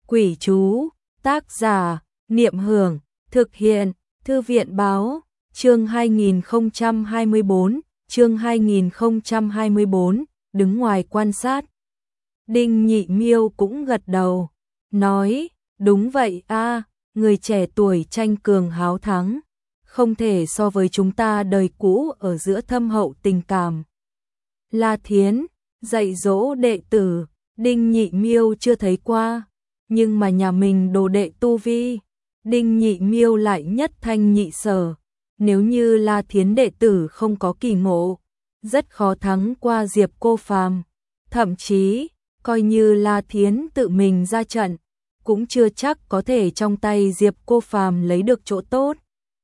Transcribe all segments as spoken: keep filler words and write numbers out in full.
Quỷ chú, tác giả, Niệm Hưởng, thực hiện, Thư viện báo, chương hai nghìn không trăm hai mươi tư, chương hai nghìn không trăm hai mươi tư, đứng ngoài quan sát. Đinh Nhị Miêu cũng gật đầu, nói, đúng vậy a, người trẻ tuổi tranh cường háo thắng, không thể so với chúng ta đời cũ ở giữa thâm hậu tình cảm. La Thiến, dạy dỗ đệ tử, Đinh Nhị Miêu chưa thấy qua, nhưng mà nhà mình đồ đệ tu vi, Đinh Nhị Miêu lại nhất thanh nhị sở, nếu như La Thiến đệ tử không có kỳ ngộ, rất khó thắng qua Diệp Cô Phàm, thậm chí, coi như La Thiến tự mình ra trận, cũng chưa chắc có thể trong tay Diệp Cô Phàm lấy được chỗ tốt.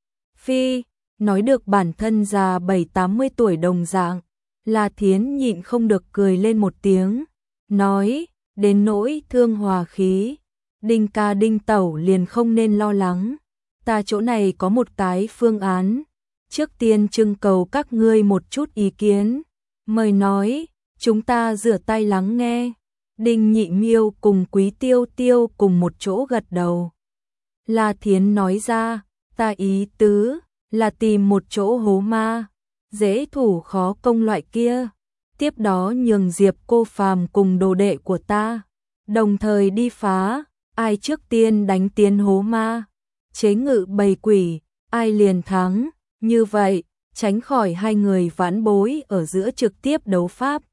Phi, nói được bản thân già bảy tám mươi tuổi đồng dạng, La Thiến nhịn không được cười lên một tiếng, nói, đến nỗi thương hòa khí, Đinh ca Đinh tẩu liền không nên lo lắng, ta chỗ này có một cái phương án, trước tiên trưng cầu các ngươi một chút ý kiến, mời nói, chúng ta rửa tay lắng nghe. Đinh Nhị Miêu cùng Quý Tiêu Tiêu cùng một chỗ gật đầu. La Thiến nói ra, ta ý tứ là tìm một chỗ hố ma, dễ thủ khó công loại kia, tiếp đó nhường Diệp Cô Phàm cùng đồ đệ của ta, đồng thời đi phá, ai trước tiên đánh tiến hố ma, chế ngự bầy quỷ, ai liền thắng, như vậy, tránh khỏi hai người vãn bối ở giữa trực tiếp đấu pháp.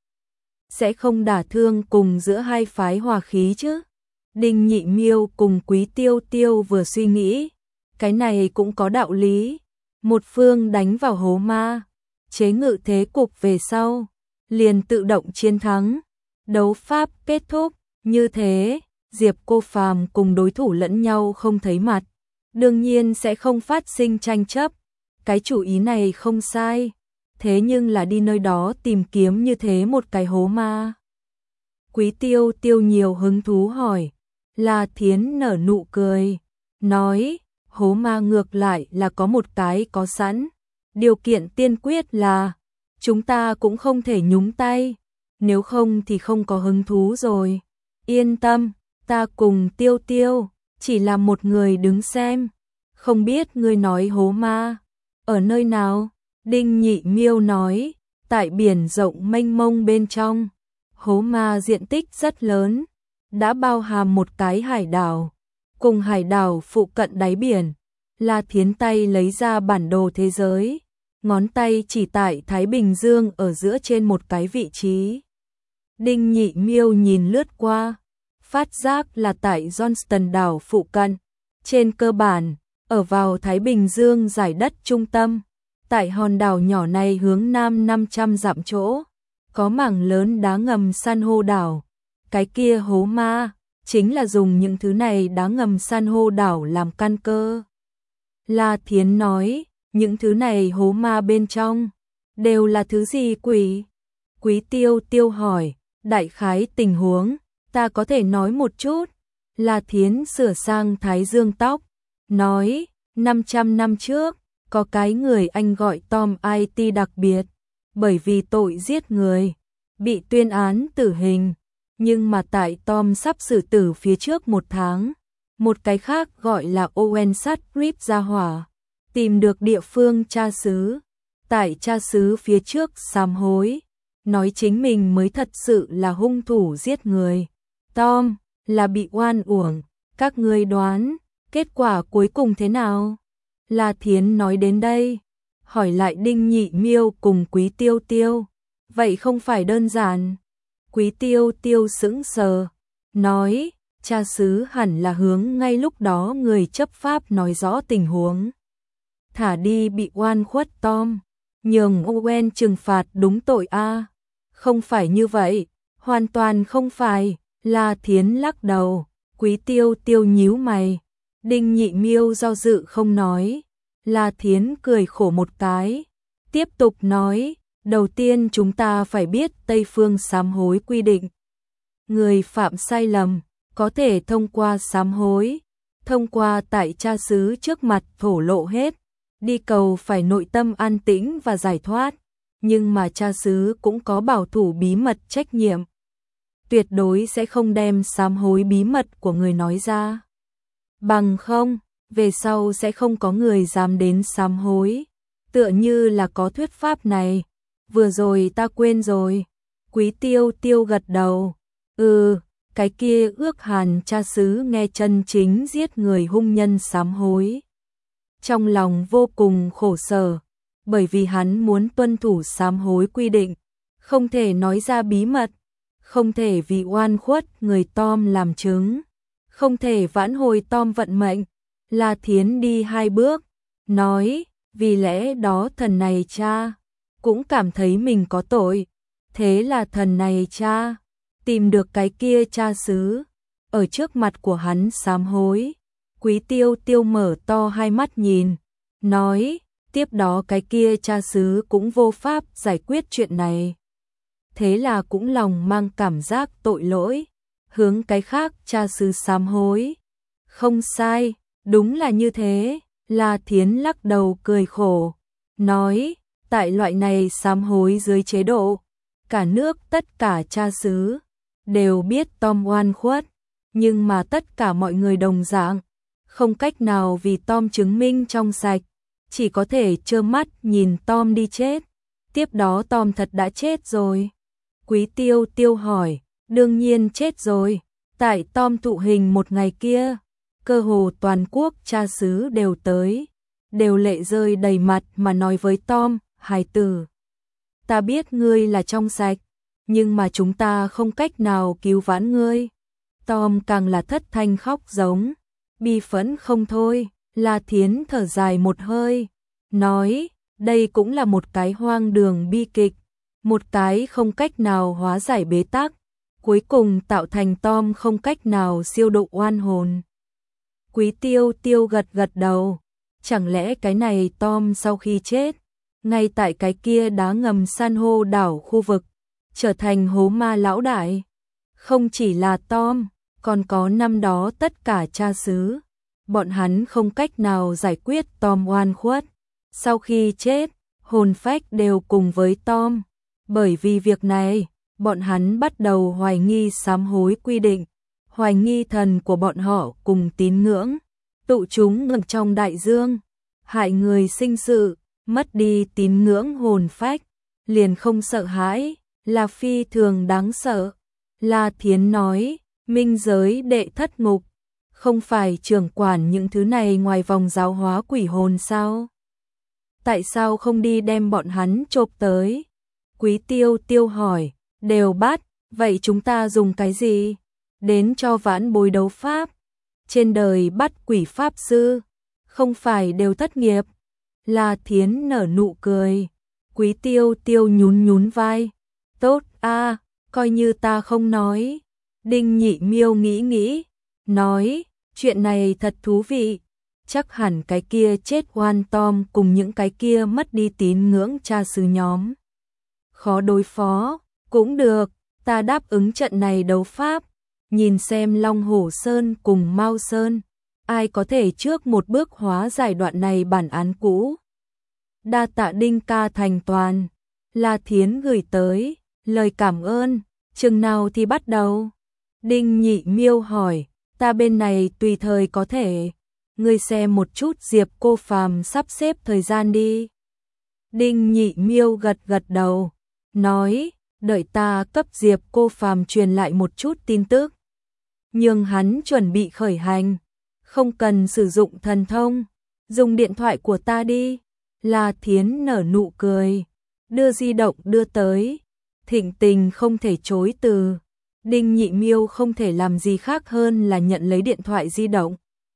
Sẽ không đả thương cùng giữa hai phái hòa khí chứ. Đinh Nhị Miêu cùng Quý Tiêu Tiêu vừa suy nghĩ, cái này cũng có đạo lý, một phương đánh vào hố ma, chế ngự thế cục về sau, liền tự động chiến thắng, đấu pháp kết thúc, như thế, Diệp Cô Phàm cùng đối thủ lẫn nhau không thấy mặt, đương nhiên sẽ không phát sinh tranh chấp, cái chủ ý này không sai. Thế nhưng là đi nơi đó tìm kiếm như thế một cái hố ma. Quý Tiêu Tiêu nhiều hứng thú hỏi, La Thiến nở nụ cười, nói, hố ma ngược lại là có một cái có sẵn, điều kiện tiên quyết là, chúng ta cũng không thể nhúng tay, nếu không thì không có hứng thú rồi. Yên tâm, ta cùng Tiêu Tiêu, chỉ là một người đứng xem, không biết ngươi nói hố ma, ở nơi nào? Đinh Nhị Miêu nói, tại biển rộng mênh mông bên trong, hố ma diện tích rất lớn, đã bao hàm một cái hải đảo, cùng hải đảo phụ cận đáy biển. La Thiến tay lấy ra bản đồ thế giới, ngón tay chỉ tại Thái Bình Dương ở giữa trên một cái vị trí. Đinh Nhị Miêu nhìn lướt qua, phát giác là tại Johnston đảo phụ cận, trên cơ bản, ở vào Thái Bình Dương giải đất trung tâm. Tại hòn đảo nhỏ này hướng nam năm trăm dặm chỗ, có mảng lớn đá ngầm san hô đảo. Cái kia hố ma, chính là dùng những thứ này đá ngầm san hô đảo làm căn cơ. La Thiến nói, những thứ này hố ma bên trong, đều là thứ gì quỷ? Quý Tiêu Tiêu hỏi, đại khái tình huống, ta có thể nói một chút. La Thiến sửa sang thái dương tóc, nói, năm trăm năm trước, có cái người Anh gọi Tom i tê đặc biệt, bởi vì tội giết người, bị tuyên án tử hình, nhưng mà tại Tom sắp xử tử phía trước một tháng, một cái khác gọi là Owen Sutcliffe ra hỏa, tìm được địa phương cha xứ, tại cha xứ phía trước sám hối, nói chính mình mới thật sự là hung thủ giết người. Tom là bị oan uổng, các ngươi đoán, kết quả cuối cùng thế nào? La Thiến nói đến đây, hỏi lại Đinh Nhị Miêu cùng Quý Tiêu Tiêu, vậy không phải đơn giản. Quý Tiêu Tiêu sững sờ, nói, cha xứ hẳn là hướng ngay lúc đó người chấp pháp nói rõ tình huống. Thả đi bị oan khuất Tom, nhường Owen trừng phạt đúng tội a. Không phải như vậy, hoàn toàn không phải. La Thiến lắc đầu, Quý Tiêu Tiêu nhíu mày. Đinh Nhị Miêu do dự không nói, La Thiến cười khổ một cái, tiếp tục nói, đầu tiên chúng ta phải biết Tây phương sám hối quy định. Người phạm sai lầm, có thể thông qua sám hối, thông qua tại cha xứ trước mặt thổ lộ hết, đi cầu phải nội tâm an tĩnh và giải thoát, nhưng mà cha xứ cũng có bảo thủ bí mật trách nhiệm. tuyệt đối sẽ không đem sám hối bí mật của người nói ra. Bằng không, về sau sẽ không có người dám đến sám hối. Tựa như là có thuyết pháp này, vừa rồi ta quên rồi. Quý Tiêu Tiêu gật đầu, ừ, cái kia ước hàn cha xứ nghe chân chính giết người hung nhân sám hối. Trong lòng vô cùng khổ sở, bởi vì hắn muốn tuân thủ sám hối quy định, không thể nói ra bí mật, không thể vì oan khuất người Tom làm chứng, không thể vãn hồi Tom vận mệnh. La Thiến đi hai bước, nói, vì lẽ đó thần này cha cũng cảm thấy mình có tội, thế là thần này cha tìm được cái kia cha xứ, ở trước mặt của hắn sám hối. Quý Tiêu Tiêu mở to hai mắt nhìn, nói, tiếp đó cái kia cha xứ cũng vô pháp giải quyết chuyện này. Thế là cũng lòng mang cảm giác tội lỗi, hướng cái khác cha xứ sám hối. Không sai, đúng là như thế. La Thiến lắc đầu cười khổ, nói, tại loại này sám hối dưới chế độ, cả nước tất cả cha xứ đều biết Tom oan khuất, nhưng mà tất cả mọi người đồng dạng, không cách nào vì Tom chứng minh trong sạch, chỉ có thể trơ mắt nhìn Tom đi chết. Tiếp đó Tom thật đã chết rồi. Quý Tiêu Tiêu hỏi, đương nhiên chết rồi, tại Tom thụ hình một ngày kia, cơ hồ toàn quốc cha xứ đều tới, đều lệ rơi đầy mặt mà nói với Tom, hài tử, ta biết ngươi là trong sạch, nhưng mà chúng ta không cách nào cứu vãn ngươi. Tom càng là thất thanh khóc giống, bi phẫn không thôi. La Thiến thở dài một hơi, nói, đây cũng là một cái hoang đường bi kịch, một cái không cách nào hóa giải bế tắc, cuối cùng tạo thành Tom không cách nào siêu độ oan hồn. Quý Tiêu Tiêu gật gật đầu, chẳng lẽ cái này Tom sau khi chết, ngay tại cái kia đá ngầm san hô đảo khu vực, trở thành hố ma lão đại? Không chỉ là Tom, còn có năm đó tất cả cha xứ, bọn hắn không cách nào giải quyết Tom oan khuất. Sau khi chết, hồn phách đều cùng với Tom. Bởi vì việc này, bọn hắn bắt đầu hoài nghi sám hối quy định, hoài nghi thần của bọn họ cùng tín ngưỡng, tụ chúng ngầm trong đại dương, hại người sinh sự, mất đi tín ngưỡng hồn phách, liền không sợ hãi, là phi thường đáng sợ. La Thiến nói, minh giới đệ thất ngục, không phải trưởng quản những thứ này ngoài vòng giáo hóa quỷ hồn sao? Tại sao không đi đem bọn hắn chộp tới? Quý Tiêu Tiêu hỏi, đều bắt, vậy chúng ta dùng cái gì? Đến cho vãn bối đấu pháp. Trên đời bắt quỷ pháp sư, không phải đều thất nghiệp. La Thiến nở nụ cười. Quý Tiêu Tiêu nhún nhún vai. Tốt a, coi như ta không nói. Đinh Nhị Miêu nghĩ nghĩ, nói, chuyện này thật thú vị. Chắc hẳn cái kia chết oan Tom cùng những cái kia mất đi tín ngưỡng cha xứ nhóm khó đối phó. Cũng được, ta đáp ứng trận này đấu pháp, nhìn xem Long Hổ Sơn cùng Mao Sơn, ai có thể trước một bước hóa giải đoạn này bản án cũ. Đa tạ Đinh ca thành toàn. La Thiến gửi tới lời cảm ơn. Chừng nào thì bắt đầu? Đinh Nhị Miêu hỏi. Ta bên này tùy thời có thể, ngươi xem một chút Diệp Cô Phàm sắp xếp thời gian đi. Đinh Nhị Miêu gật gật đầu, nói, đợi ta cấp Diệp Cô Phàm truyền lại một chút tin tức, nhưng hắn chuẩn bị khởi hành, không cần sử dụng thần thông, dùng điện thoại của ta đi. La Thiến nở nụ cười, đưa di động đưa tới, thịnh tình không thể chối từ. Đinh Nhị Miêu không thể làm gì khác hơn là nhận lấy điện thoại di động,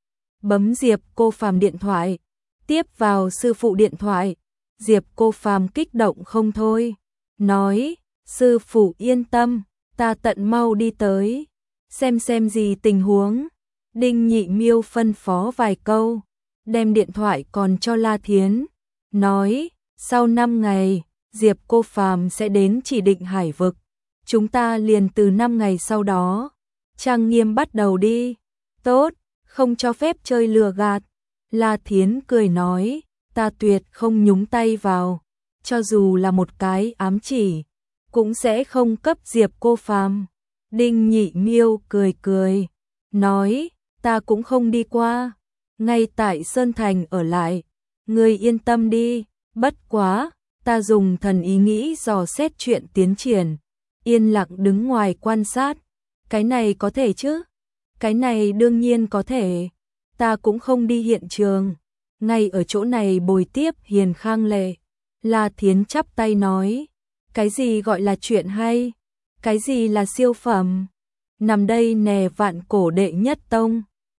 bấm Diệp Cô Phàm điện thoại, tiếp vào sư phụ điện thoại. Diệp Cô Phàm kích động không thôi, nói, sư phụ yên tâm, ta tận mau đi tới, xem xem gì tình huống. Đinh Nhị Miêu phân phó vài câu, đem điện thoại còn cho La Thiến, nói, sau năm ngày, Diệp Cô Phàm sẽ đến chỉ định hải vực, chúng ta liền từ năm ngày sau đó, trang nghiêm bắt đầu đi. Tốt, không cho phép chơi lừa gạt. La Thiến cười nói, ta tuyệt không nhúng tay vào, cho dù là một cái ám chỉ, cũng sẽ không cấp Diệp Cô Phàm. Đinh Nhị Miêu cười cười, nói, ta cũng không đi qua, ngay tại Sơn Thành ở lại, ngươi yên tâm đi, bất quá, ta dùng thần ý nghĩ dò xét chuyện tiến triển, yên lặng đứng ngoài quan sát, cái này có thể chứ? Cái này đương nhiên có thể, ta cũng không đi hiện trường, ngay ở chỗ này bồi tiếp Hiền Khang Lệ. La Thiến chắp tay nói, cái gì gọi là chuyện hay, cái gì là siêu phẩm, nằm đây nè vạn cổ đệ nhất tông.